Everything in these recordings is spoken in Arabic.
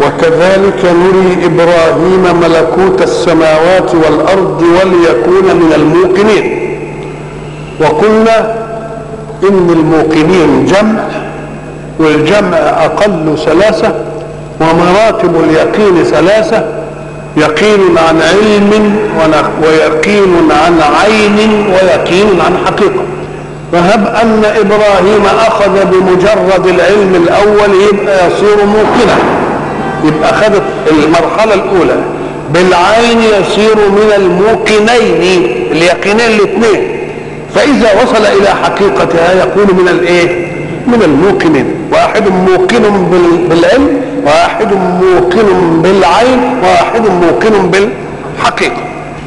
وكذلك نري إبراهيم ملكوت السماوات والأرض وليكون من الموقنين. وقلنا إن الموقنين جمع، والجمع أقل ثلاثة، ومراتب اليقين ثلاثة: يقين عن علم، ويقين عن عين، ويقين عن حقيقة. فهب أن إبراهيم أخذ بمجرد العلم الأول يبقى يصير موقنا، يبقى أخذ المرحلة الأولى. بالعين يصير من الموقنين، اليقينين الاثنين. فإذا وصل إلى حقيقتها يكون من الإيه؟ من الموقنين. واحد موقن بالعلم، واحد موقن بالعين، واحد موقن بالحقيقة.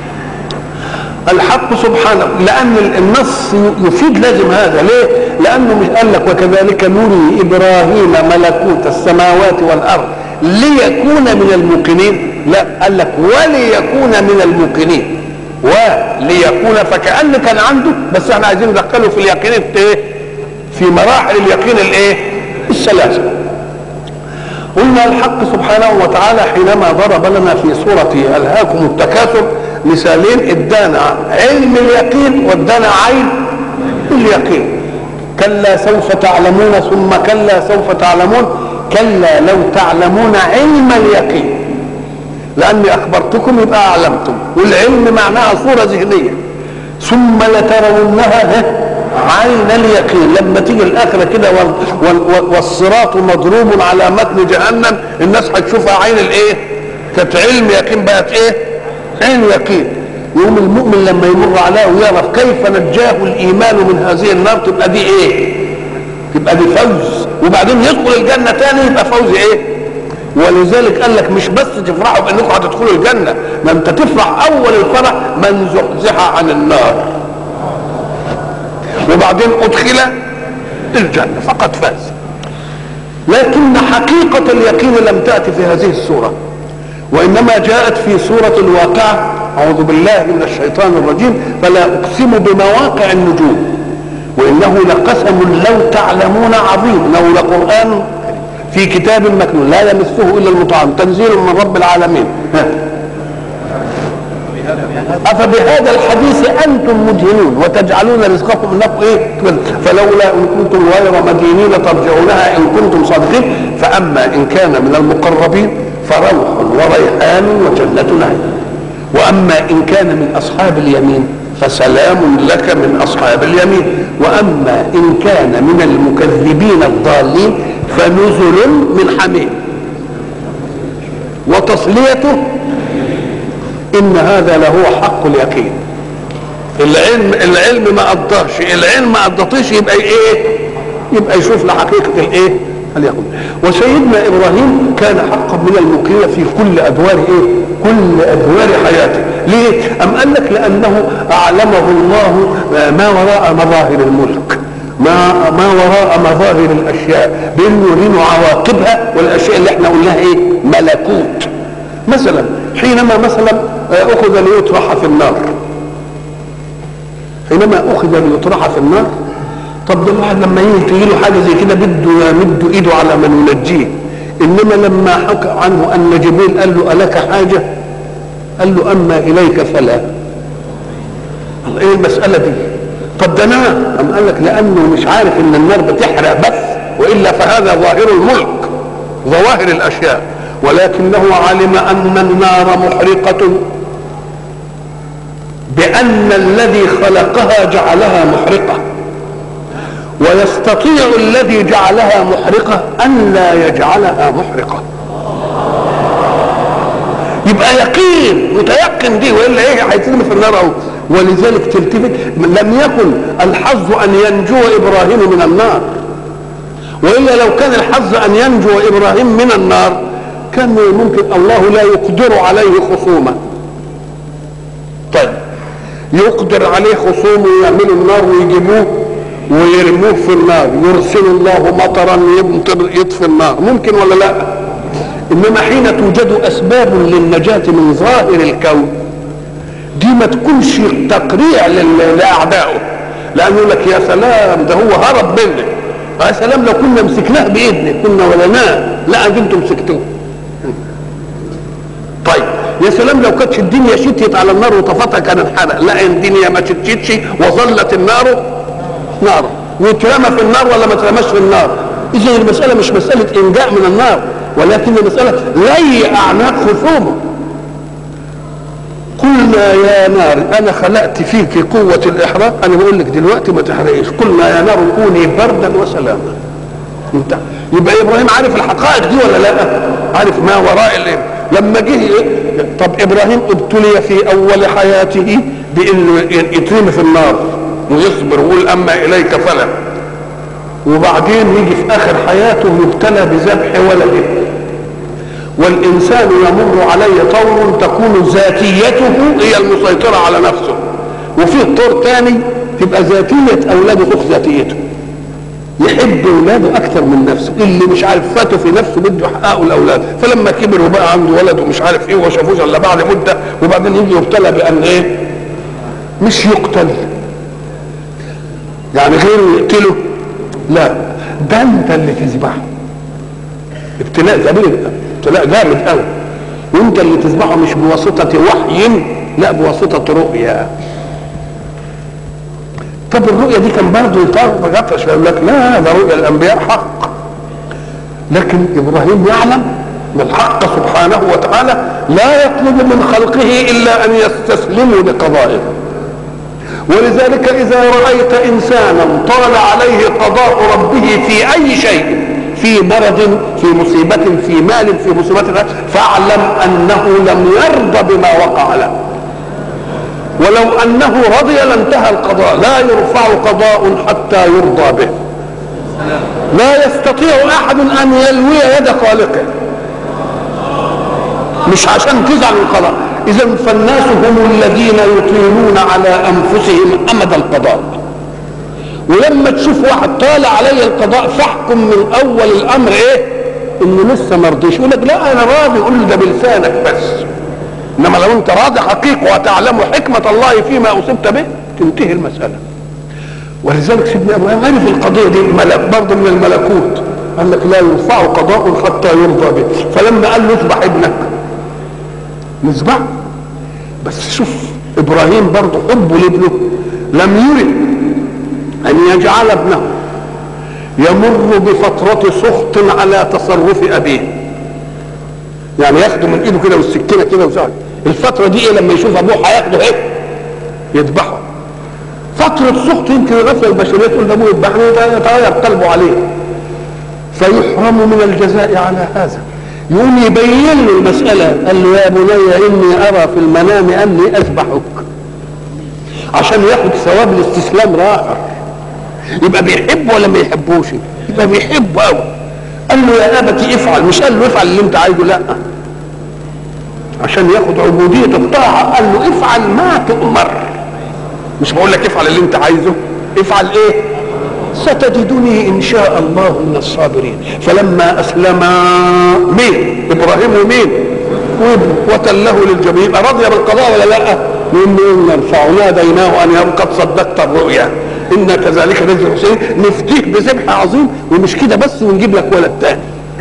الحق سبحانه، لأن النص يفيد لازم هذا. ليه؟ لأنه مش قال لك وكذلك نري إبراهيم ملكوت السماوات والأرض ليكون من الموقنين، لا، قال لك وليكون من الموقنين. وليكون فكأن كان عنده، بس احنا عايزين ندخله في اليقين في مراحل اليقين الثلاثة. قلنا الحق سبحانه وتعالى حينما ضرب لنا في سورة ألهاكم التكاثر مثالين: ادانا علم اليقين وادانا عين اليقين. كلا سوف تعلمون ثم كلا سوف تعلمون كلا لو تعلمون علم اليقين، لأني أخبرتكم يبقى أعلمتم، والعلم معناها صورة ذهنية. ثم لترونها عين اليقين، لما تيجي الآخرة كده والصراط مضروب على متن جهنم، الناس هتشوفها عين الإيه؟ كانت علم يقين بقت إيه؟ عين يقين. يوم المؤمن لما يمر عليه ويعرف كيف نجاه الإيمان من هذه النار، تبقى دي إيه؟ تبقى دي فوز. وبعدين يدخل الجنة تاني يبقى فوز إيه؟ ولذلك قال لك مش بس تفرحوا بأنكم هتدخلوا الجنة، ما أنت تفرح أول الفرح من زحزح عن النار وبعدين أدخل الجنة فقد فاز. لكن حقيقة اليقين لم تأتي في هذه السورة، وإنما جاءت في سورة الواقعة. أعوذ بالله من الشيطان الرجيم: فلا أقسم بمواقع النجوم وإنه لقسم لو تعلمون عظيم، إنه لقرآن في كتاب مكنون لا يمسه إلا المطهرون تنزيل من رب العالمين. أفبهذا الحديث أنتم مدهنون وتجعلون رزقكم أنكم إيه؟ فلولا إن كنتم غير مدينين ترجعونها إن كنتم صادقين. فأما إن كان من المقربين فروح وريحان وجنة نعيم، وأما إن كان من أصحاب اليمين فسلام لك من أصحاب اليمين، وأما إن كان من المكذبين الضالين فنزل من حميم وتصليته. إن هذا لهو حق اليقين. العلم ما قضاش، العلم ما قضتش، يبقى ايه؟ يبقى يشوف لحقيقة الايه؟ اليقين. وسيدنا إبراهيم كان حقا من الموقنين في كل أدوار ايه؟ كل أدوار حياته. ليه؟ أم قال لك لأنه أعلمه الله ما وراء مظاهر الملك، ما وراء مظاهر الأشياء، بأنه يرينا عواقبها، والأشياء اللي احنا قلناها ايه؟ ملكوت. مثلا حينما مثلا أخذ ليطرح في النار، حينما أخذ ليطرح في النار، طب ده الواحد لما يجي له حاجة زي كده بده يمد إيده على من ينجيه. إنما لما حكى عنه أن جبريل قال له ألك حاجة؟ قال له أما إليك فلا. إيه المسألة دي؟ طب ده نعم. أم قال لك لأنه مش عارف إن النار بتحرق بس، وإلا فهذا ظاهر الملك، ظواهر الأشياء، ولكنه علم أن النار محرقة بأن الذي خلقها جعلها محرقة، ويستطيع الذي جعلها محرقة أن لا يجعلها محرقة. يبقى يقين متيقن دي، وإلا إيه هيترمي في النار أهو. ولذلك تلتفت، لم يكن الحظ أن ينجو إبراهيم من النار، وإلا لو كان الحظ أن ينجو إبراهيم من النار كان ممكن الله لا يقدر عليه خصومه. طيب يقدر عليه خصومه يعملوا النار ويجيبوه ويرموه في النار، يرسل الله مطرا يطفي النار، ممكن ولا لا؟ انما حين توجد اسباب للنجاة من ظاهر الكون دي ما تكونش تقريع لاعدائه، لانه يقول لك يا سلام ده هو هرب منك، يا سلام لو كنا مسكناه بايدنا كنا ولناه، لا انتم مسكتوه. يا سلام لو كانتش الدنيا شتيت على النار وطفتها كان انحرق. لا، الدنيا ما شتتش وظلت النار نار. واترمى في النار ولا ما اترماش في النار؟ اذا المساله مش مساله انجاء من النار، ولكن مساله لي اعناق خصومه. قلنا يا نار انا خلقت فيك قوه الاحراق، انا بقول لك دلوقتي ما تحرقيش. قلنا يا نار كوني بردا وسلاما. انت يبقى ابراهيم عارف الحقائق دي ولا لا؟ عارف ما وراء الايه. لما جه طب ابراهيم ابتلي في اول حياته بانه يترمي في النار ويصبر ويقول اما اليك فلا، وبعدين يجي في اخر حياته يبتلى بذبح ولده. والانسان يمر عليه طور تكون ذاتيته هي المسيطره على نفسه، وفيه طور تاني تبقى ذاتيه اولاده فوق ذاتيته، يحب اولاده اكثر من نفسه. اللي مش عارف فاته في نفسه بده يحققه الاولاد، فلما كبر وبقى عنده ولد ومش عارف ايه وما شافوش الا بعد مده، وبعدين يجي يبتلى بان ايه؟ مش يقتل يعني غيره يقتله، لا ده انت اللي تذبحه. ابتلاء جامد قوي، وانت اللي تذبحه مش بواسطه وحي، لا بواسطه رؤيا. طب الرؤيا دي كان برضه يطرش يقول لك لا ده رؤيا الانبياء حق، لكن ابراهيم يعلم ان الحق سبحانه وتعالى لا يطلب من خلقه الا ان يستسلموا لقضائه. ولذلك اذا رايت انسانا طال عليه قضاء ربه في اي شيء، في مرض، في مصيبه، في مال، في مصيبه، فاعلم انه لم يرضى بما وقع له. ولو انه رضي لانتهى القضاء. لا يرفع قضاء حتى يرضى به. لا يستطيع احد ان يلوي يد خالقه، مش عشان تزعل القضاء. اذا فالناس هم الذين يطيلون على انفسهم امد القضاء. ولما تشوف واحد طال علي القضاء فاحكم من اول الامر ايه؟ انه لسه ما رضيش، يقول لك لا انا راضي، قول له ده بلسانك بس. انما لو انت راضي حقيقه وتعلم حكمه الله فيما اصبت به تنتهي المساله. ولذلك سيدنا ابراهيم عرف القضيه دي برضه من الملكوت، قال لك لا يرفع قضاء حتى يرضى به. فلما قال له اذبح ابنك نذبح. بس شوف ابراهيم برضه حبه لابنه لم يرد ان يجعل ابنه يمر بفتره سخط على تصرف ابيه، يعني ياخده من ايده كده والسكينه كده وساعد. الفتره دي ايه؟ لما يشوف ابوه هياخده ايه؟ يذبحه. فتره سخط يمكن الغفله البشريه تقول ده ابوه يذبحني، يتغير قلبه عليه فيحرم من الجزاء على هذا. يقوم يبين له المساله، قال له يا بني اني ارى في المنام اني اذبحك، عشان ياخد ثواب الاستسلام راحه. يبقى بيحبه ولا ما يحبوش؟ يبقى بيحبه قوي. قال له يا ابتي افعل، مش قال له افعل اللي انت عايزه، لا، عشان ياخد عبوديه الطاعه قال له افعل ما تؤمر. مش بقول لك افعل اللي انت عايزه، افعل ايه؟ ستجدني ان شاء الله من الصابرين. فلما اسلم مين؟ ابراهيم ومين؟ وتله للجبين. يبقى رضي بالقضاء ولا لا؟ من نرفع ناديناه ان قد صدقت الرؤيا إنا كذلك نجزي المحسنين، نفديه بذبح عظيم. ومش كده بس، ونجيب لك ولد تاني.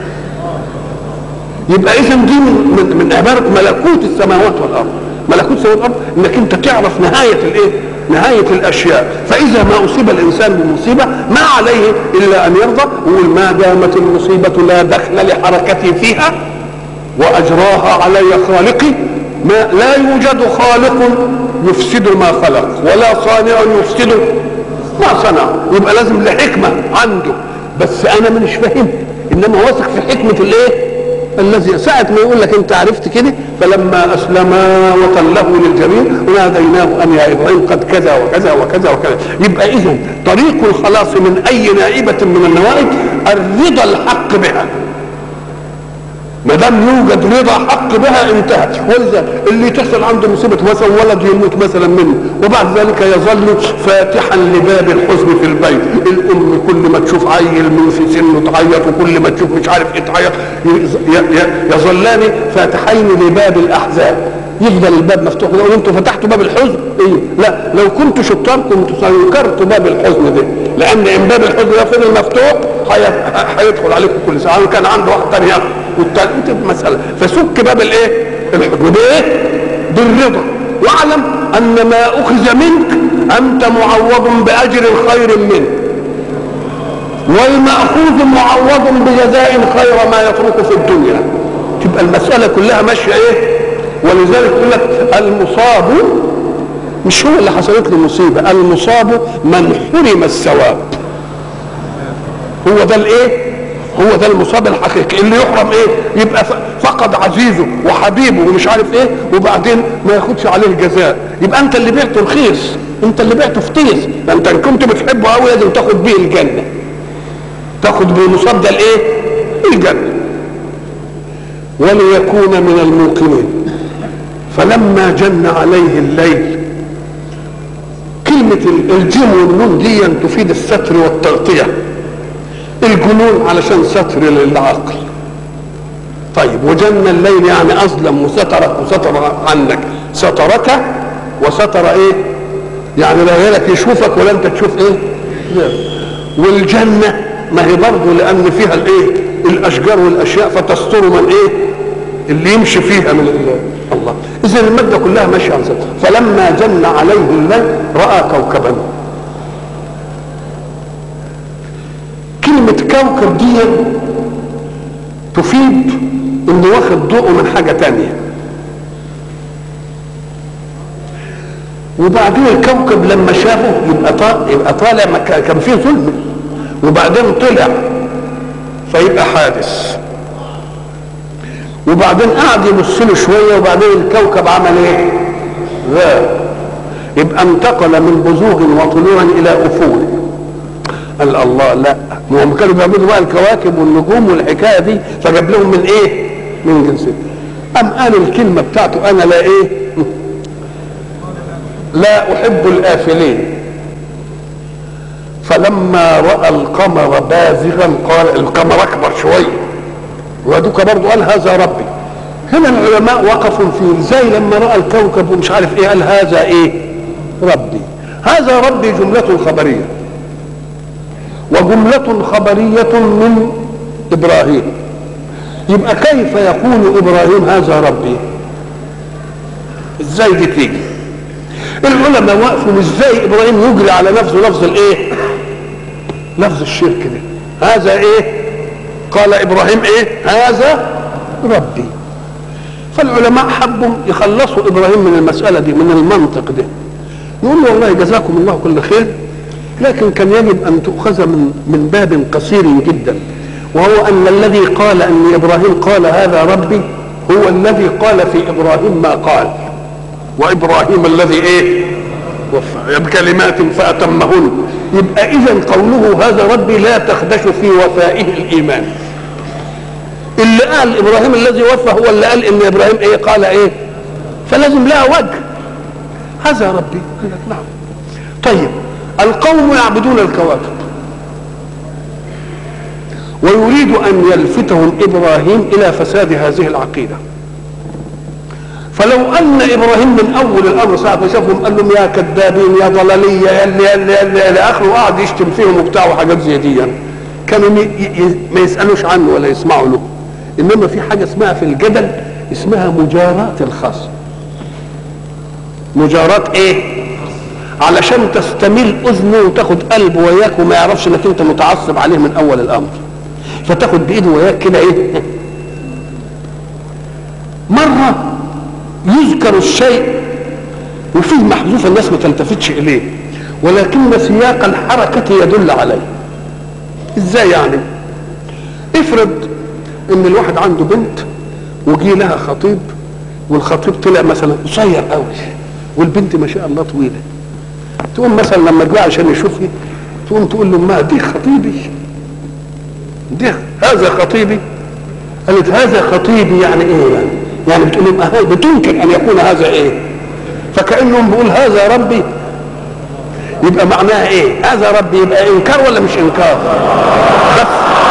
يبقى اذا دي من عباره ملكوت السماوات والارض. ملكوت السماوات والارض انك انت تعرف نهايه الايه؟ نهايه الاشياء. فاذا ما اصيب الانسان بمصيبه ما عليه الا ان يرضى ويقول ما دامت المصيبه لا دخل لحركتي فيها واجراها علي خالقي. ما لا يوجد خالق يفسد ما خلق ولا صانع يفسد ما صنع. يبقى لازم لحكمه عنده، بس انا مش فاهم، انما واثق في حكمه الايه؟ الذي ساعة ما يقول لك انت عرفت كده. فلما اسلما وتله للجبين وناديناه ان يا ابراهيم قد كذا وكذا وكذا وكذا. يبقى اذا طريق الخلاص من اي نائبه من النوائب الرضا الحق بها. ما دام يوجد رضا حق بها انتهت. ولذا اللي تحصل عنده مصيبه مثلا ولد يموت مثلا منه وبعد ذلك يظل فاتحا لباب الحزن في البيت. الام كل ما تشوف عيل من في سنه تعيط، وكل ما تشوف مش عارف ايه تعيط. يظلان فاتحين لباب الاحزان. يفضل الباب مفتوح. لو انتوا فتحتوا باب الحزن ايه؟ لا، لو كنتوا شطار كنتوا سينكرتوا باب الحزن ده، لان ان باب الحزن ده فضل مفتوح هيدخل عليكم كل ساعه. كان عنده واحد ثاني والتالت مساله. فسك باب الايه؟ بايه؟ بالرضا. واعلم ان ما اخذ منك انت معوض باجر خير منه، والمأخوذ معوض بجزاء خير ما يترك في الدنيا. تبقى المسألة كلها ماشية ايه؟ ولذلك يقول لك المصاب مش هو اللي حصلت له مصيبة، المصاب من حرم الثواب. هو ده الايه؟ هو ده المصاب الحقيقي اللي يحرم ايه؟ يبقى فقد عزيزه وحبيبه ومش عارف ايه، وبعدين ما ياخدش عليه الجزاء. يبقى انت اللي بعته رخيص، انت اللي بعته فتيس. انت ان كنت بتحبه قوي لازم تاخد بيه الجنة، تاخد بالمصاب ده الايه؟ الجنة. وليكون من الموقنين. فلما جن عليه الليل، كلمة الجن والنون دي تفيد الستر والتغطية. الجنون علشان ستر للعقل. طيب وجن الليل يعني أظلم وسترك وستر عنك، سترك وستر ايه؟ يعني لا غيرك يشوفك ولا انت تشوف ايه؟ والجنة ما هي برضه لأن فيها الايه؟ الأشجار والأشياء فتستر من ايه؟ اللي يمشي فيها من الله. إذا المادة كلها ماشية على ذاتها. فلما جن عليه الليل رأى كوكبا. كلمة كوكب دي تفيد إنه واخد ضوءه من حاجة تانية. وبعدين الكوكب لما شافه يبقى طالع كان فيه ظلم، وبعدين طلع فيبقى حادث، وبعدين قعد يبص له شويه، وبعدين الكوكب عمل ايه؟ يبقى انتقل من بزوغ وطلوع الى افول. قال الله لا، ما هم كانوا بيعملوا بقى الكواكب والنجوم والحكايه دي، فجاب لهم من ايه؟ من جنسه. قام قال الكلمه بتاعته انا لا ايه؟ لا احب الافلين. فلما راى القمر بازغا قال، القمر اكبر شويه ودوك برضه قال هذا ربي. هنا العلماء وقفوا في ازاي لما راى الكوكب ومش عارف ايه قال هذا ايه؟ ربي. هذا ربي جمله خبريه، وجمله خبريه من ابراهيم. يبقى كيف يقول ابراهيم هذا ربي؟ ازاي دي تيجي؟ العلماء وقفوا ازاي ابراهيم يجري على نفسه لفظ الايه؟ لفظ الشرك ده. هذا ايه؟ قال ابراهيم ايه؟ هذا ربي. فالعلماء حبوا يخلصوا ابراهيم من المساله دي، من المنطق ده. نقول له والله جزاكم الله كل خير، لكن كان يجب ان تؤخذ من باب قصير جدا، وهو ان الذي قال ان ابراهيم قال هذا ربي هو الذي قال في ابراهيم ما قال، وابراهيم الذي ايه؟ وفى بكلمات فاتمهن. يبقى اذا قوله هذا ربي لا تخدش في وفائه الايمان. اللي قال ابراهيم الذي وفى هو اللي قال ان ابراهيم ايه؟ قال ايه؟ فلازم لها وجه. هذا ربي. قال لك نعم. طيب القوم يعبدون الكواكب، ويريد ان يلفتهم ابراهيم الى فساد هذه العقيده. فلو ان ابراهيم من اول الامر ساعه ما شافهم قال لهم يا كذابين يا ضلاليه يا الى اخره، وقعد يشتم فيهم وبتاع وحاجات زي دي، كانوا ما يسالوش عنه ولا يسمعوا له. انما في حاجه اسمها في الجدل اسمها مجاراه الخصم. مجاراه ايه؟ علشان تستميل اذنه وتاخد قلبه وياك وما يعرفش انك انت متعصب عليه من اول الامر، فتاخد بايده وياك كده ايه؟ مره يذكر الشيء وفيه محذوف الناس ما تلتفتش اليه، ولكن سياق الحركه يدل عليه. ازاي يعني؟ افرض ان الواحد عنده بنت وجي لها خطيب، والخطيب طلع مثلا قصير قوي والبنت ما شاء الله طويله، تقوم مثلا لما تجي عشان يشوفني تقوم تقول له ما دي خطيبي، دي هذا خطيبي. قالت هذا خطيبي يعني ايه؟ يعني بتقول لهم بتنكر ان يكون هذا ايه؟ فكانهم بيقول هذا ربي، يبقى معناها ايه؟ هذا ربي يبقى انكار ولا مش انكار؟ بس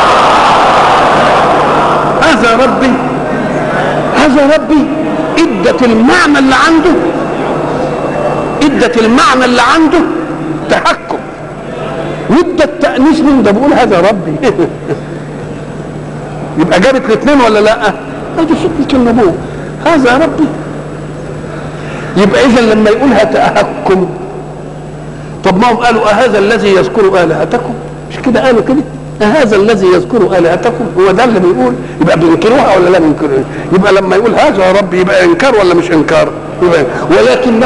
هذا ربي، هذا ربي ادت المعنى اللي عنده، ادت المعنى اللي عنده تحكم، وادت تأنيس من ده بيقول هذا ربي. يبقى جابت الاثنين ولا لا؟ ادي فكرة النبوة. هذا ربي. يبقى اذا لما يقولها تأهكم، طب ما هم قالوا أهذا الذي يذكر آلهتكم؟ مش كده قالوا كده؟ أهذا الذي يذكر آلهتكم؟ هو ده اللي بيقول، يبقى بينكروها ولا لا بينكروها؟ يبقى لما يقول هذا ربي يبقى انكار ولا مش انكار؟ يبقى ولكنه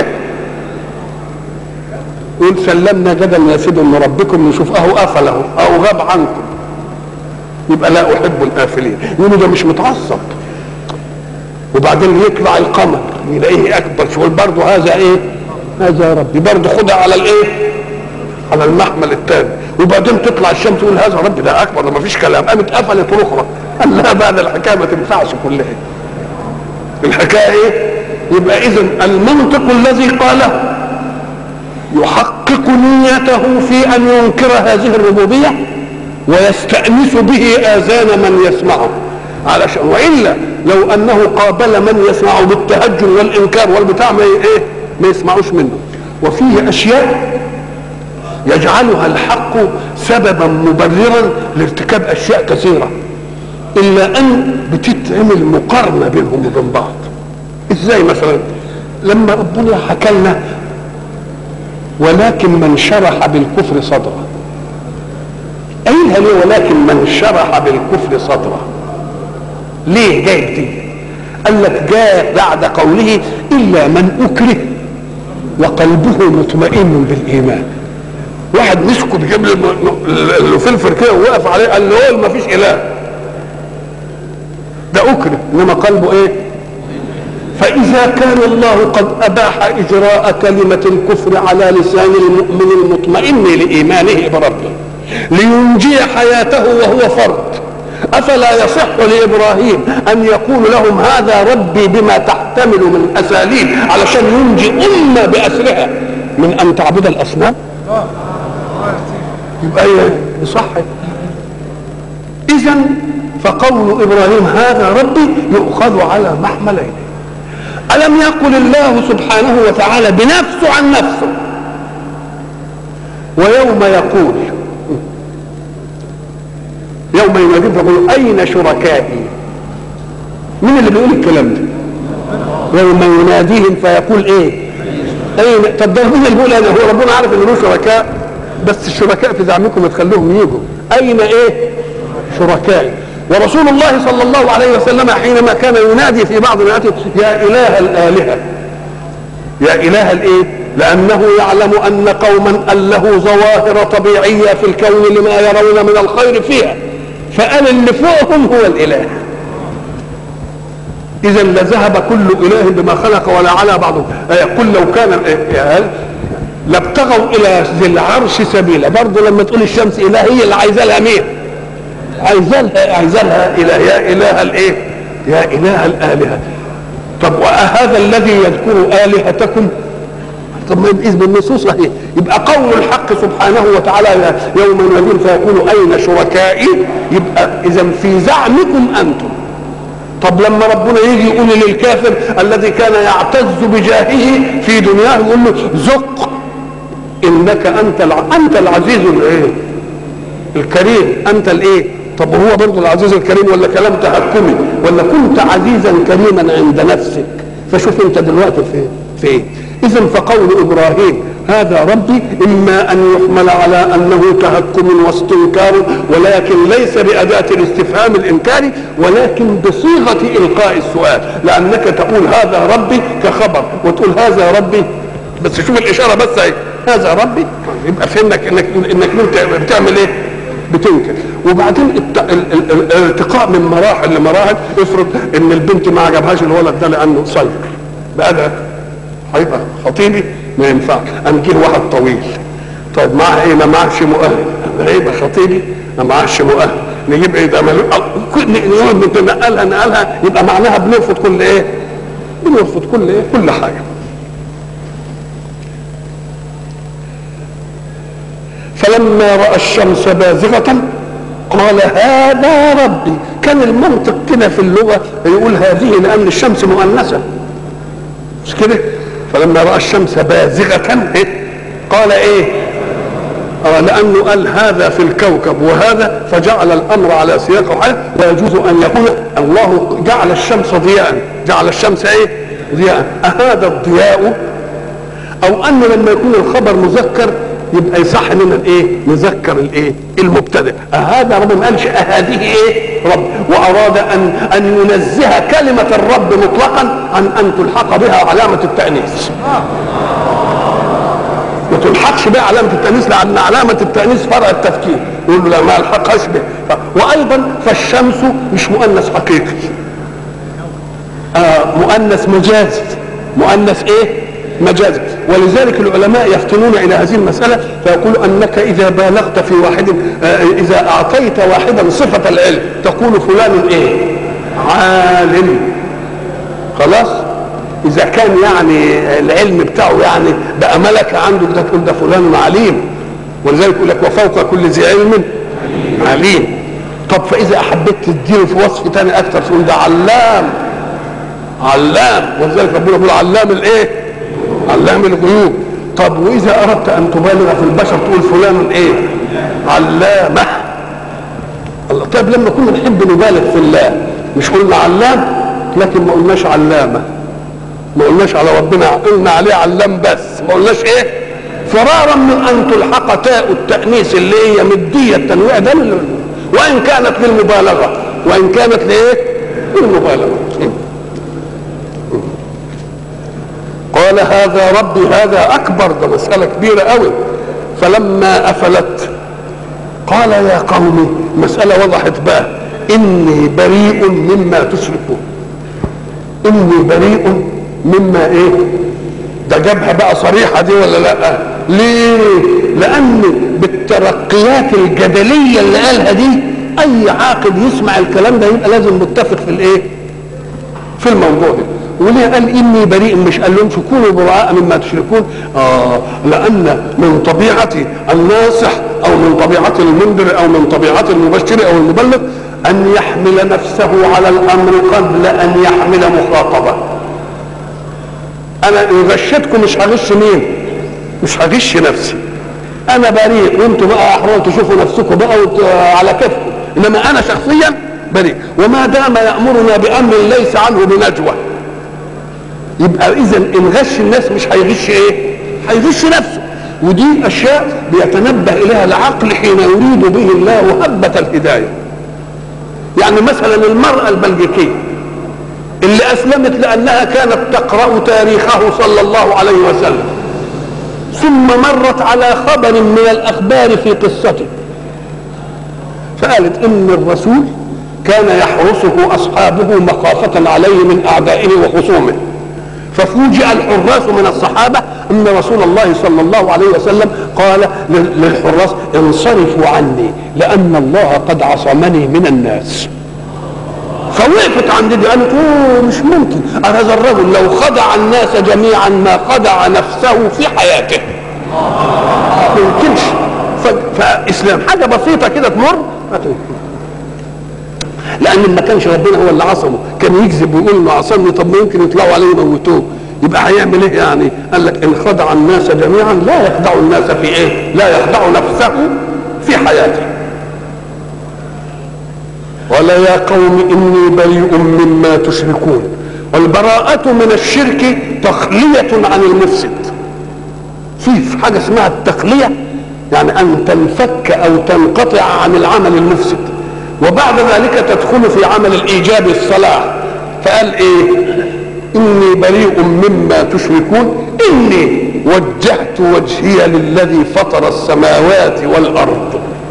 يقول سلمنا جدا يا سيدي من ربكم، نشوف اهو قفله او غاب عنكم، يبقى لا احب الافلين. يقولوا ده مش متعصب. وبعدين يطلع القمر يلاقيه اكبر شويه برضه، هذا ايه؟ هذا ربي، برضه خدها على الايه؟ على المحمل الثاني. وبعدين تطلع الشمس يقول هذا ربي، ده اكبر، ده ما فيش كلام، قامت قفلت اخرى. قال لا بقى ده الحكايه ما تنفعش كلها. الحكايه ايه؟ يبقى اذا المنطق الذي قاله يحقق نيته في ان ينكر هذه الربوبيه ويستأنس به آذان من يسمعه، علشان والا لو انه قابل من يسمعه بالتهجم والانكار والبتاع ما يسمعوش منه. وفيه اشياء يجعلها الحق سببا مبررا لارتكاب اشياء كثيره، الا ان بتتعمل مقارنه بينهم وبين بعض. ازاي؟ مثلا لما ربنا حكى لنا ولكن من شرح بالكفر صدره، قايلها ليه ولكن من شرح بالكفر صدره؟ ليه جايب دي؟ قال لك جاء بعد قوله الا من اكره وقلبه مطمئن بالايمان. واحد مسكه بيجيب له الفلفل كده ووقف عليه قال له ما فيش اله، ده اكره، انما قلبه ايه؟ فاذا كان الله قد اباح اجراء كلمه الكفر على لسان المؤمن المطمئن لايمانه بربه لينجي حياته وهو فرد، افلا يصح لابراهيم ان يقول لهم هذا ربي بما تحتمل من اساليب علشان ينجي امه باسرها من ان تعبد الاصنام؟ يبقى يصح. اذا فقول ابراهيم هذا ربي يؤخذ على محملين. الم يقل الله سبحانه وتعالى بنفسه عن نفسه ويوم يقول يوم يناديهم فيقول اين شركائي؟ مين اللي بيقول الكلام ده؟ يوم يناديهم فيقول ايه؟ اين؟ طب ده مين اللي بيقول انا؟ هو ربنا عارف ان له شركاء، بس الشركاء في زعمكم ما تخلوهم يجوا. اين ايه؟ شركائي. ورسول الله صلى الله عليه وسلم حينما كان ينادي في بعض الايات يا اله الالهه، يا اله الايه؟ لانه يعلم ان قوما له ظواهر طبيعيه في الكون لما يرون من الخير فيها، فقال اللي فوقهم هو الاله. اذا لذهب كل اله بما خلق ولا على بعضهم. قل لو كان لابتغوا الى ذي العرش سبيلا. برضه لما تقول الشمس اله هي اللي عايزه لها مين؟ عايزه لها اله. يا اله الايه؟ يا اله الالهه. طب وهذا الذي يذكر الهتكم؟ طب ما يبقى بالنصوص اهي. يبقى قول الحق سبحانه وتعالى يوم ينادون فيقولوا اين شركائي؟ يبقى اذا في زعمكم انتم. طب لما ربنا يجي يقول للكافر الذي كان يعتز بجاهه في دنياه يقول له ذق انك انت العزيز الايه؟ الكريم، انت الايه؟ طب هو برضه العزيز الكريم ولا كلام تحكمي؟ ولا كنت عزيزا كريما عند نفسك فشوف انت دلوقتي في ايه؟ اذا فقول ابراهيم هذا ربي اما ان يحمل على انه تهكم واستنكار، ولكن ليس باداه الاستفهام الانكاري، ولكن بصيغه القاء السؤال، لانك تقول هذا ربي كخبر وتقول هذا ربي، بس شوف الاشاره بس اهي هذا ربي، يبقى فهمنك انك بتعمل ايه؟ بتنكر. وبعدين الارتقاء من مراحل لمراحل. افرض ان البنت ما عجبهاش الولد ده لانه صير، بقى ده هيبقى خطيبي ما ينفعش. نجيب واحد طويل، طيب معاه ايه؟ ما معهش مؤهل، هيبقى خطيبي ما معهش مؤهل. نجيب ايه ده؟ نقول نقلها يبقى معناها بنرفض كل ايه؟ بنرفض كل ايه؟ كل حاجه. فلما راى الشمس بازغه قال هذا ربي. كان المنطق كده في اللغه يقول هذه لان الشمس مؤنثه، مش كده؟ فلما راى الشمس بازغه قال ايه؟ لأنه قال هذا في الكوكب وهذا، فجعل الأمر على سياق وحال. ويجوز أن يكون الله جعل الشمس ضياء، جعل الشمس إيه؟ ضياء. أهذا الضياء، أو أن لما يكون الخبر مذكر يبقى يصح لنا الايه؟ نذكر الايه؟ المبتدئ. هذا رب ما قالش هذه ايه؟ رب، واراد ان ينزه كلمه الرب مطلقا عن ان تلحق بها علامه التانيث. ما تلحقش بها علامه التانيث، لان علامه التانيث فرع التفكير، يقول له لا ما الحقهاش به. وايضا فالشمس مش مؤنث حقيقي، مؤنث مجازي، مؤنث ايه؟ مجازي. ولذلك العلماء يفتنون الى هذه المساله فيقول انك اذا بالغت في واحد، اذا اعطيت واحدا صفه العلم تقول فلان ايه؟ عالم. خلاص؟ اذا كان يعني العلم بتاعه يعني بقى ملكه عنده ده تقول ده فلان عليم. ولذلك يقول لك وفوق كل ذي علم عليم. طب فاذا احبيت تديله في وصف ثاني اكثر تقول ده علام. علام. ولذلك ربنا يقول علام الايه؟ علام الغيوب. طب واذا اردت ان تبالغ في البشر تقول فلان ايه؟ علامه. الله. طيب لما كنا نحب نبالغ في الله مش قلنا علام؟ لكن ما قلناش علامه، ما قلناش على ربنا، قلنا عليه علام بس، ما قلناش ايه؟ فرارا من ان تلحق تاء التانيث اللي هي مديه التنويع ده، وان كانت للمبالغه، وان كانت لايه؟ للمبالغه. قال هذا ربي هذا اكبر، ده مساله كبيره قوي. فلما افلت قال يا قوم، مساله وضحت بقى، اني بريء مما تشركون. اني بريء مما ايه؟ ده جابها بقى صريحه دي ولا لا؟ ليه؟ لان بالترقيات الجدليه اللي قالها دي اي عاقل يسمع الكلام ده يبقى لازم متفق في الايه؟ في الموضوع ده. وليه قال اني بريء؟ مش قال لهم كونوا براء مما تشركون؟ لان من طبيعه الناصح او من طبيعه المنذر او من طبيعه المبشر او المبلغ ان يحمل نفسه على الامر قبل ان يحمل مخاطبه. انا ان غشتكم مش هغش مين؟ مش هغش نفسي. انا بريء وانتم بقى احرار تشوفوا نفسكم بقى على كيفكم، انما انا شخصيا بريء. وما دام يامرنا بامر ليس عنه بنجوى، يبقى اذا ان غش الناس مش هيغش ايه؟ هيغش نفسه. ودي اشياء بيتنبه اليها العقل حين يريد به الله هبه الهدايه. يعني مثلا المراه البلجيكيه اللي اسلمت لانها كانت تقرا تاريخه صلى الله عليه وسلم، ثم مرت على خبر من الاخبار في قصته، فقالت ان الرسول كان يحرسه اصحابه مخافه عليه من اعدائه وخصومه. ففوجئ الحراس من الصحابه ان رسول الله صلى الله عليه وسلم قال للحراس انصرفوا عني لان الله قد عصمني من الناس. فوقفت عند دي قالت مش ممكن، هذا الرجل لو خدع الناس جميعا ما خدع نفسه في حياته. ما يمكنش. فاسلام حاجه بسيطه كده تمر، لان ما كانش ربنا هو اللي عصمه، كان يكذب ويقول انه عصمني، طب ما يمكن يطلعوا عليه يموتوه، يبقى هيعمل ايه يعني؟ قال لك ان خدع الناس جميعا لا يخدع الناس في ايه؟ لا يخدع نفسه في حياته. ولا يا قوم اني بريء مما تشركون. والبراءة من الشرك تخلية عن المفسد. في حاجة اسمها التخلية، يعني ان تنفك او تنقطع عن العمل المفسد، وبعد ذلك تدخل في عمل الايجاب الصلاح. فقال ايه؟ اني بريء مما تشركون اني وجهت وجهي للذي فطر السماوات والارض.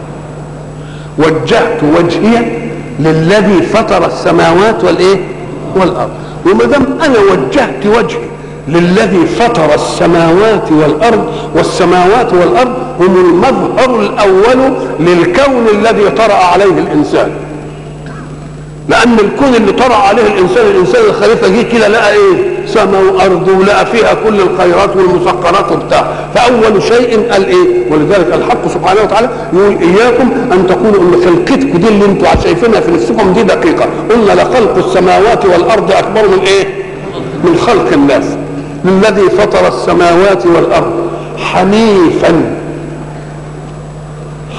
وجهت وجهي للذي فطر السماوات والايه؟ والارض. وما دام انا وجهت وجهي للذي فطر السماوات والارض، والسماوات والارض هم المظهر الاول للكون الذي طرأ عليه الانسان. لان الكون اللي طرأ عليه الانسان الخليفه جه كده لقى ايه؟ سماء وارض، ولقى فيها كل الخيرات والمسخرات وبتاع. فاول شيء قال ايه؟ ولذلك الحق سبحانه وتعالى يقول اياكم ان تقولوا ان خلقتكم دي اللي انتم شايفينها في نفسكم دي دقيقه. قلنا لخلق السماوات والارض اكبر من ايه؟ من خلق الناس. للذي فطر السماوات والارض حنيفا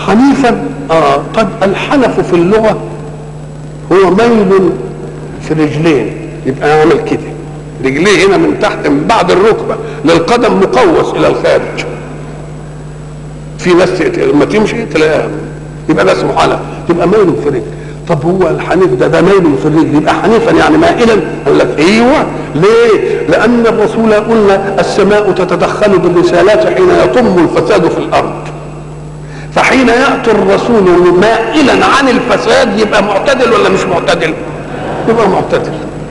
حنيفا. طب الحنف في اللغة هو ميل في رجلين، يبقى يعمل كده، رجليه هنا من تحت من بعد الركبة للقدم مقوس إلى الخارج. في ناس لما تمشي تلاقيها، يبقى ده اسمه حنف، تبقى ميل في الرجل. طب هو الحنيف ده ميل في الرجل، يبقى حنيفا يعني مائلا؟ قال لك ايوه. ليه؟ لأن الرسول قلنا السماء تتدخل بالرسالات حين يطم الفساد في الأرض، فحين يأتي الرسول مائلا عن الفساد يبقى معتدل ولا مش معتدل؟ يبقى معتدل.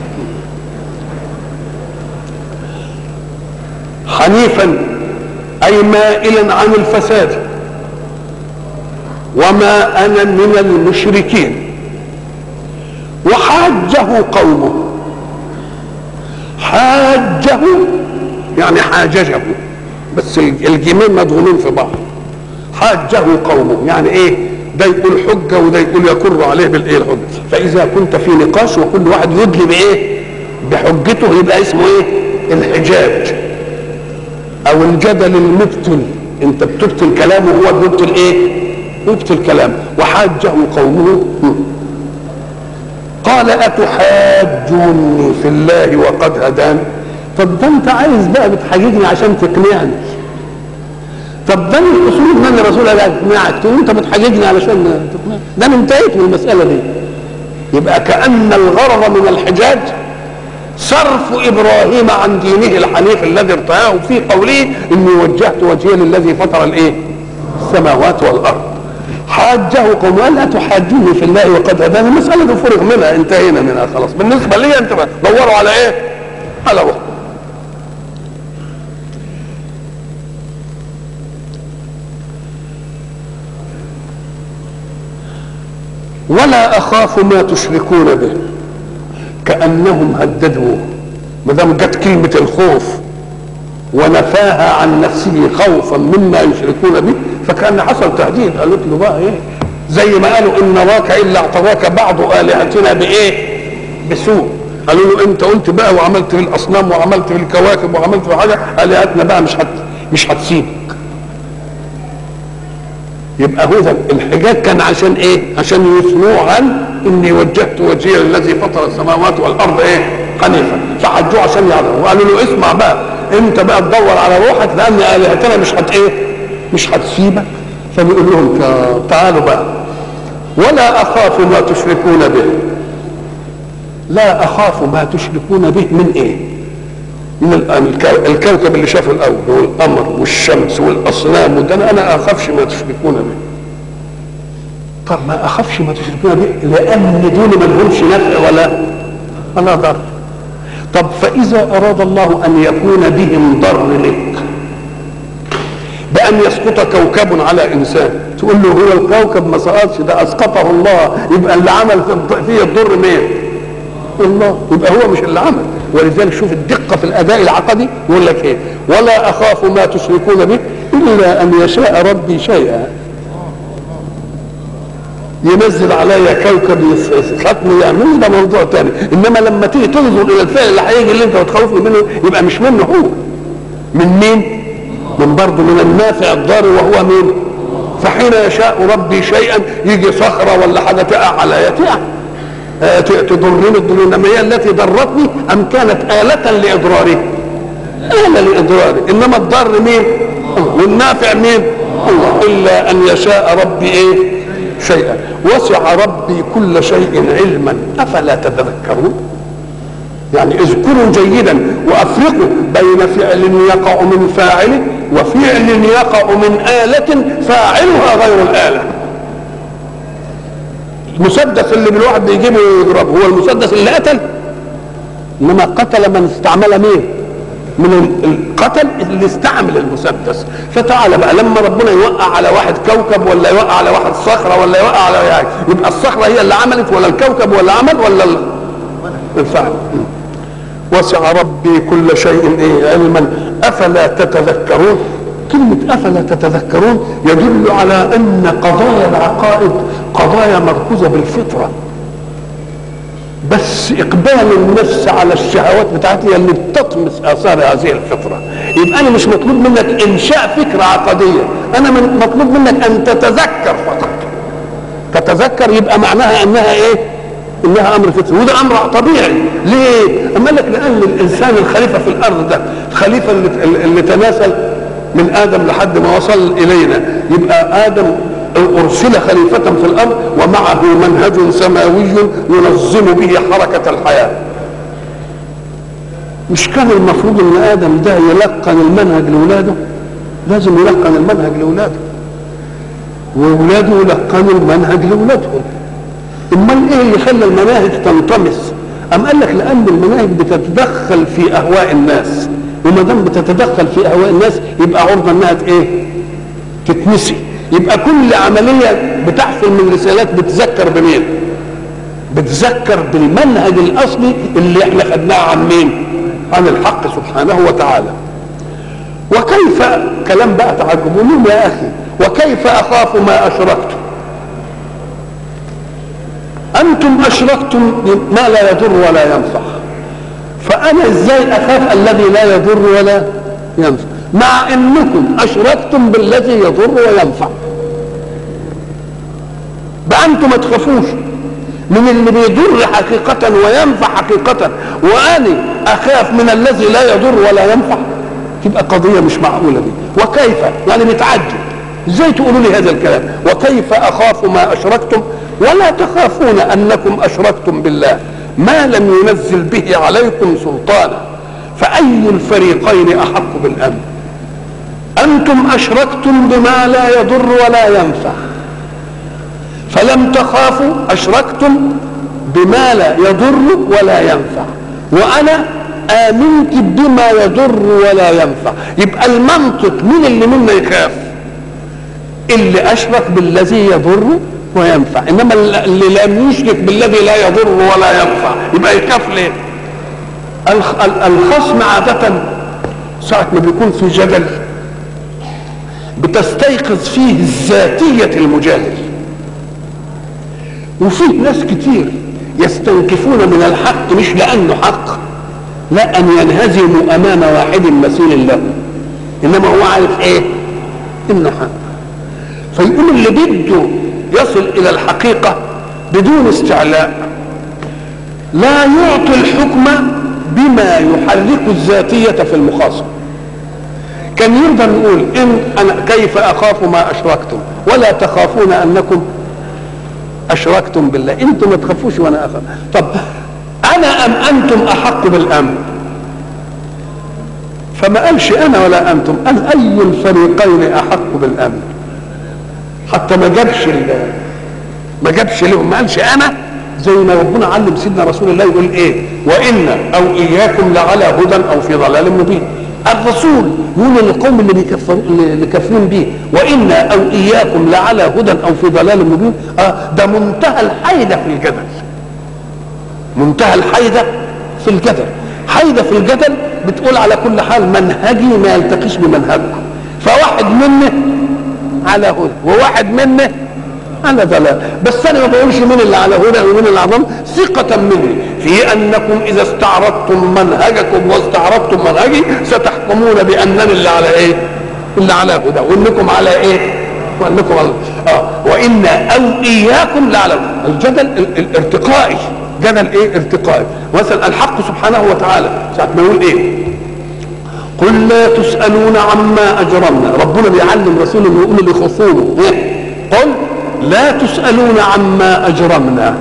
حنيفا أي مائلا عن الفساد، وما أنا من المشركين. وحاجه قومه، حاجه يعني حاججه، بس الجيمين مدغومين في بعض. حاجه قومه يعني ايه؟ ده يقول حجه وده يقول يكر عليه بالايه الحجه. فاذا كنت في نقاش وكل واحد يدلي بايه؟ بحجته، يبقى اسمه ايه؟ الحجاج او الجدل المبتل. انت بتبطل كلامه وهو بيبطل ايه؟ يبطل كلامه. وحاجه قومه قال اتحاجوني في الله وقد هداني. طب ده انت عايز بقى بتحاججني عشان تقنعني. طب ده الاصول ان الرسول قال اقنعك، تقول انت بتحاججني علشان تقنعني؟ ده انا انتهيت من المساله دي. يبقى كأن الغرض من الحجاج صرف ابراهيم عن دينه الحنيف الذي ارتآه في قوله اني وجهت وجهي للذي فطر الايه؟ السماوات والارض. حاجه قوم قال اتحاجوني في الله وقد هداني. المساله دي فرغ منها، انتهينا منها خلاص. بالنسبه لي انت دوروا على ايه؟ على وقت. ولا اخاف ما تشركون به، كانهم هددوا. ما دام جت كلمه الخوف ونفاها عن نفسه خوفا مما يشركون به، فكان حصل تهديد. قالت له بقى ايه؟ زي ما قالوا ان نراك الا اعتراك بعض الهتنا بايه؟ بسوء. قالوا له انت قلت بقى وعملت في الاصنام وعملت في الكواكب وعملت في حاجه، الهتنا بقى مش هتسيبك. يبقى هو الحجاج كان عشان ايه؟ عشان يثنوا عن اني وجهت وجهي للذي فطر السماوات والارض ايه؟ حنيفا. فحجوه عشان يعرفوا، وقالوا له اسمع بقى انت بقى تدور على روحك لان الهتنا مش ايه؟ مش هتسيبك. فبيقول لهم تعالوا بقى. ولا اخاف ما تشركون به. لا اخاف ما تشركون به من ايه؟ من الكوكب اللي شافه الاول والقمر والشمس والاصنام وده انا اخافش ما تشركون به. طب ما اخافش ما تشركون به لان دول ما لهمش نفع ولا ضر. طب فاذا اراد الله ان يكون بهم ضر لك بان يسقط كوكب على انسان، تقول له هو الكوكب ما سقطش، ده اسقطه الله. يبقى اللي عمل فيه الضر مين؟ الله. يبقى هو مش اللي عمل. ولذلك شوف الدقه في الاداء العقدي، يقول لك ايه؟ ولا اخاف ما تشركون به الا ان يشاء ربي شيئا. ينزل عليا كوكب يسقطني يعمل ده موضوع ثاني، انما لما تيجي تنظر الى الفعل اللي هيجي اللي انت بتخوفني منه يبقى مش منه هو. من مين؟ من برضه من النافع الضار وهو مين؟ فحين يشاء ربي شيئا يجي صخره ولا حاجه تقع عليا تضرني الضر، انما هي التي ضرتني ام كانت آلة لإضراري؟ آلة لإضراري، انما الضر مين؟ الله. والنافع مين؟ الله. الا ان يشاء ربي ايه؟ شيئا. وسع ربي كل شيء علما افلا تتذكرون. يعني اذكروا جيدا وافرقوا بين فعل يقع من فاعله وفعل يقع من آلة فاعلها غير الآلة. المسدس اللي بالواحد بيجيبه ويضربه هو المسدس اللي قتل، انما قتل من استعمل مين؟ من القتل اللي استعمل المسدس. فتعالى بقى لما ربنا يوقع على واحد كوكب ولا يوقع على واحد صخره ولا يوقع على يعني يبقى الصخره هي اللي عملت ولا الكوكب ولا عمل ولا الفعل. وسع ربي كل شيء ايه؟ علما افلا تتذكرون. كلمة أفلا تتذكرون يدل على أن قضايا العقائد قضايا مركوزة بالفطرة، بس إقبال النفس على الشهوات بتاعتها اللي بتطمس آثار هذه الفطرة. يبقى انا مش مطلوب منك انشاء فكره عقديه، انا مطلوب منك ان تتذكر فقط. تتذكر يبقى معناها انها ايه؟ انها امر فطري، وده امر طبيعي. ليه؟ اما لك لان الانسان الخليفه في الارض ده الخليفه اللي تناسل من ادم لحد ما وصل الينا، يبقى ادم ارسل خليفه في الارض ومعه منهج سماوي ينظم به حركه الحياه. مش كان المفروض ان ادم ده يلقن المنهج لاولاده؟ لازم يلقن المنهج لاولاده، واولاده يلقنوا المنهج لاولادهم. امال ايه اللي خلى المناهج تنطمس؟ ام قال لك لان المناهج بتتدخل في اهواء الناس، وما دام بتتدخل في اهواء الناس يبقى عرضه انها ايه؟ تتنسي. يبقى كل عمليه بتحصل من رسالات بتذكر بمين؟ بتذكر بالمنهج الاصلي اللي احنا خدناه عن مين؟ عن الحق سبحانه وتعالى. وكيف، كلام بقى تعجبون يا اخي، وكيف اخاف ما اشركتم؟ انتم اشركتم ما لا يضر ولا ينفع، فانا ازاي اخاف الذي لا يضر ولا ينفع مع انكم اشركتم بالذي يضر وينفع؟ بقى انتم ما تخافوش من اللي بيضر حقيقة وينفع حقيقة، وأنا أخاف من الذي لا يضر ولا ينفع؟ تبقى قضية مش معقولة دي. وكيف يعني متعجب ازاي تقولوا لي هذا الكلام؟ وكيف أخاف ما أشركتم ولا تخافون أنكم أشركتم بالله ما لم ينزل به عليكم سلطانا، فأي الفريقين أحق بالأمن؟ أنتم أشركتم بما لا يضر ولا ينفع فلم تخافوا، أشركتم بما لا يضر ولا ينفع، وأنا آمنت بما يضر ولا ينفع. يبقى المنطق مين اللي منا يخاف؟ اللي أشرك بالذي يضر وينفع، إنما اللي لم يشرك بالذي لا يضر ولا ينفع يبقى يخاف ليه؟ الخصم عادة ساعة ما بيكون في جدل بتستيقظ فيه ذاتية المجادل، وفيه ناس كتير يستنكفون من الحق مش لأنه حق، لا أن ينهزموا أمام واحد مثيل له، إنما هو عارف إيه؟ إنه حق. فيقول اللي بده يصل إلى الحقيقة بدون استعلاء لا يعطي الحكم بما يحرك الذاتية في المخاصم. كان يرضى نقول إن أنا كيف أخاف ما أشركتم ولا تخافون أنكم أشركتم بالله، أنتم ما تخافوش وأنا أخاف. طب أنا أم أنتم أحق بالأمن؟ فما قالش أنا ولا أنتم، قال أي الفريقين أحق بالأمن. حتى ما جابش لهم، ما قالش أنا، زي ما ربنا علم سيدنا رسول الله يقول إيه؟ وإن أو إياكم لعلى هدى أو في ضلال مبين. الرسول يقول للقوم اللي كافرين به وإنا أو إياكم لعلى هدى أو في ضلال مبين. ده منتهى الحيدة في الجدل، منتهى الحيدة في الجدل. حيدة في الجدل بتقول على كل حال منهجي ما يلتقيش بمنهجكم، فواحد منه على هدى وواحد منه على ضلال، بس انا ما بقولش مين اللي على هدى ومين اللي على ضلال، ثقة مني في انكم اذا استعرضتم منهجكم واستعرضتم منهجي ستحكمون بانني اللي على ايه؟ اللي على هدى، وانكم على ايه؟ وانكم على وانا او اياكم لعلى الجدل الارتقائي، جدل ايه؟ ارتقائي. مثلا الحق سبحانه وتعالى ساعة ما يقول ايه؟ قل لا تسألون عما اجرمنا، ربنا بيعلم رسوله يقول لخصومه ايه؟ قل لا تسألون عما أجرمنا.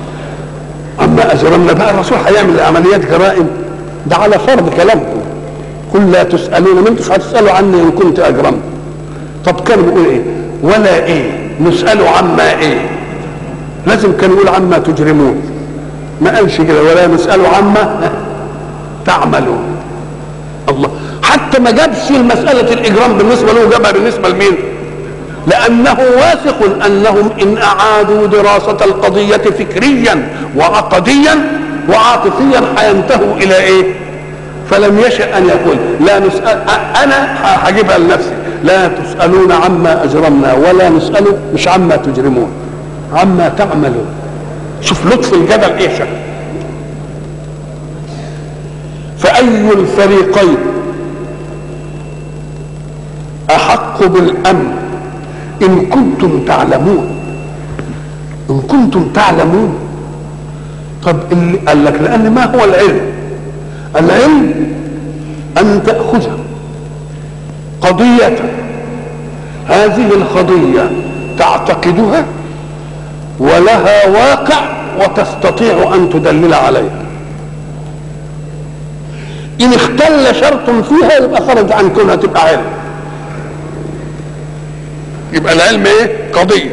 عما أجرمنا بقى الرسول هيعمل عمليات جرائم، ده على فرض كلامكم. قل لا تسألون، ما انتوش هتسألوا عني إن كنت أجرمت. طب كان بيقول إيه؟ ولا إيه؟ نسألوا عما إيه؟ لازم كان يقول عما تجرمون، ما قالش كده ولا نسألوا عما تعملون. الله، حتى ما جابش مسألة الإجرام بالنسبة له، جابها بالنسبة لمين؟ لأنه واثق أنهم إن أعادوا دراسة القضية فكريا وعقديا وعاطفيا هينتهوا إلى إيه؟ فلم يشأ أن يقول لا نسأل، أنا هجيبها لنفسي، لا تسألون عما أجرمنا ولا نسأل، مش عما تجرمون، عما تعملون. شوف لطف الجدل إيه شكل. فأي الفريقين أحق بالأمن إن كنتم تعلمون. إن كنتم تعلمون. طب اللي قال لك لأن ما هو العلم؟ العلم أن تأخذ قضية، هذه القضية تعتقدها ولها واقع وتستطيع أن تدلل عليها. إن اختل شرط فيها يبقى خرج عن كونها تبقى علم. يبقى العلم ايه؟ قضية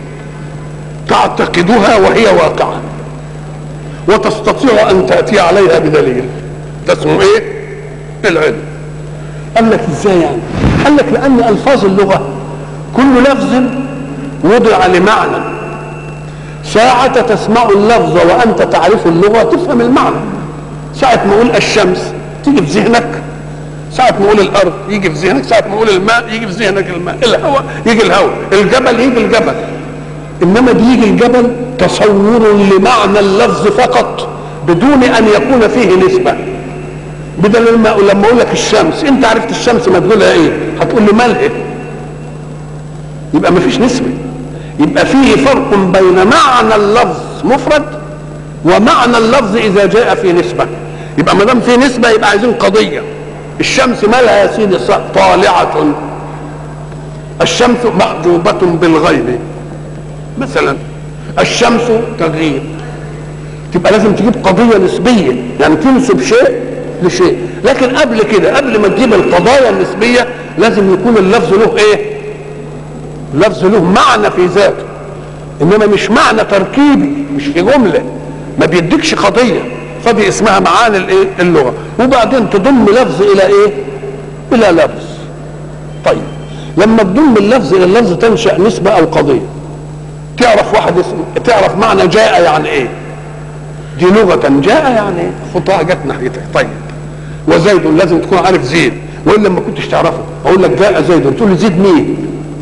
تعتقدها وهي واقعة وتستطيع أن تأتي عليها بدليل، ده اسمه ايه؟ العلم. قال لك ازاي يعني؟ قال لك لأن ألفاظ اللغة كل لفظ وضع لمعنى، ساعة تسمع اللفظ وأنت تعرف اللغة تفهم المعنى. ساعة ما أقول الشمس تيجي في ذهنك، ساعة ما أقول الأرض يجي في ذهنك، ساعة ما أقول الماء يجي في ذهنك الماء، الهواء يجي الهواء، الجبل يجي الجبل. إنما بيجي الجبل تصور لمعنى اللفظ فقط بدون أن يكون فيه نسبة. بدل الماء لما أقول لك الشمس، أنت عرفت الشمس مدلولها إيه؟ هتقول لي مالها، يبقى ما فيش نسبة. يبقى فيه فرق بين معنى اللفظ مفرد ومعنى اللفظ إذا جاء في نسبة. يبقى ما دام في نسبة يبقى عايزين قضية. الشمس مالها يا سيدي؟ طالعة. الشمس محجوبة بالغيب مثلا. الشمس تغيب. تبقى لازم تجيب قضية نسبية، يعني تنسب شيء لشيء. لكن قبل كده، قبل ما تجيب القضايا النسبية، لازم يكون اللفظ له ايه؟ اللفظ له معنى في ذاته، انما مش معنى تركيبي، مش في جملة، ما بيديكش قضية. فدي اسمها معاني الايه؟ اللغة. وبعدين تضم لفظ الى ايه؟ الى لفظ. طيب لما تضم اللفظ الى اللفظ تنشأ نسبة او قضية. تعرف واحد اسم، تعرف معنى جاء يعني ايه؟ دي لغة جاء يعني ايه؟ خطاها جت ناحيتك. طيب وزيد لازم تكون عارف زيد، والا ما كنتش تعرفه. اقول لك جاء زيد تقول لي زيد مين؟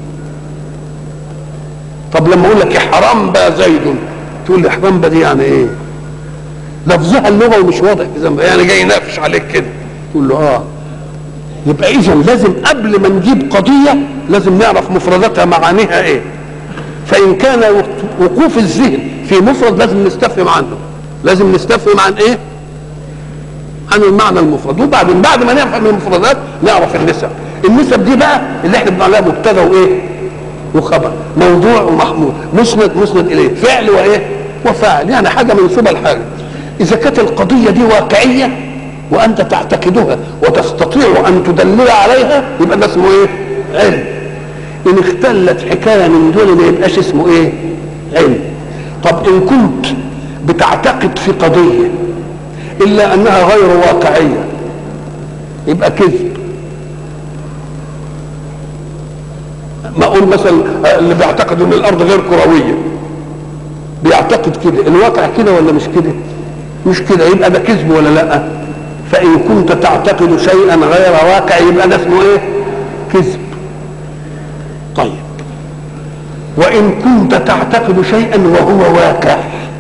طب لما اقول لك يا حرام بقى زيد تقول لي حرام بقى دي يعني ايه؟ لفظها اللغة ومش واضح يعني جاي ينافش عليك كده. تقول له اه. يبقى اذا لازم قبل ما نجيب قضية لازم نعرف مفرداتها معانيها ايه. فان كان وقوف الذهن في مفرد لازم نستفهم عنه، لازم نستفهم عن ايه؟ عن المعنى المفرد. وبعدين بعد ما نفهم المفردات نعرف النسب. النسب دي بقى اللي احنا بنقول عليها مبتدا وايه؟ وخبر، موضوع ومحمول، مسند اليه، فعل وايه؟ وفاعل، يعني حاجه منسوبه لحاجه. اذا كانت القضيه دي واقعيه وانت تعتقدها وتستطيع ان تدلل عليها يبقى ده اسمه ايه؟ علم. ان اختلت حكايه من دول ما يبقاش اسمه ايه؟ علم. طب ان كنت بتعتقد في قضيه الا انها غير واقعيه يبقى كذب. ما اقول مثلا اللي بيعتقد ان الارض غير كرويه بيعتقد كده، الواقع كده ولا مش كده؟ مش كده، يبقى ده كذب ولا لا؟ فان كنت تعتقد شيئا غير واقع يبقى ده اسمه ايه؟ كذب. طيب وان كنت تعتقد شيئا وهو واقع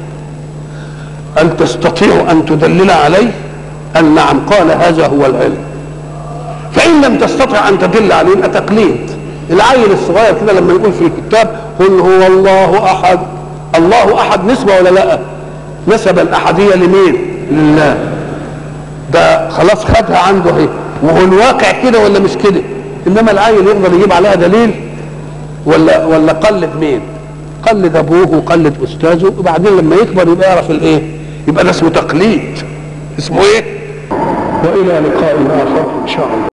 هل تستطيع ان تدلل عليه؟ قال نعم. قال هذا هو العلم. فان لم تستطع ان تدل عليه يبقى تقليد. العيل الصغير كده لما يقول في الكتاب قل هو الله احد، الله احد نسبه ولا لا؟ نسب الاحديه لمين؟ لله. ده خلاص خدها عنده اهي، وهو الواقع كده ولا مش كده؟ انما العيل يقدر يجيب عليها دليل ولا قلد مين؟ قلد ابوه وقلد استاذه، وبعدين لما يكبر يبقى يعرف الايه؟ يبقى ده اسمه تقليد. اسمه ايه؟ والى لقاء اخر ان شاء الله.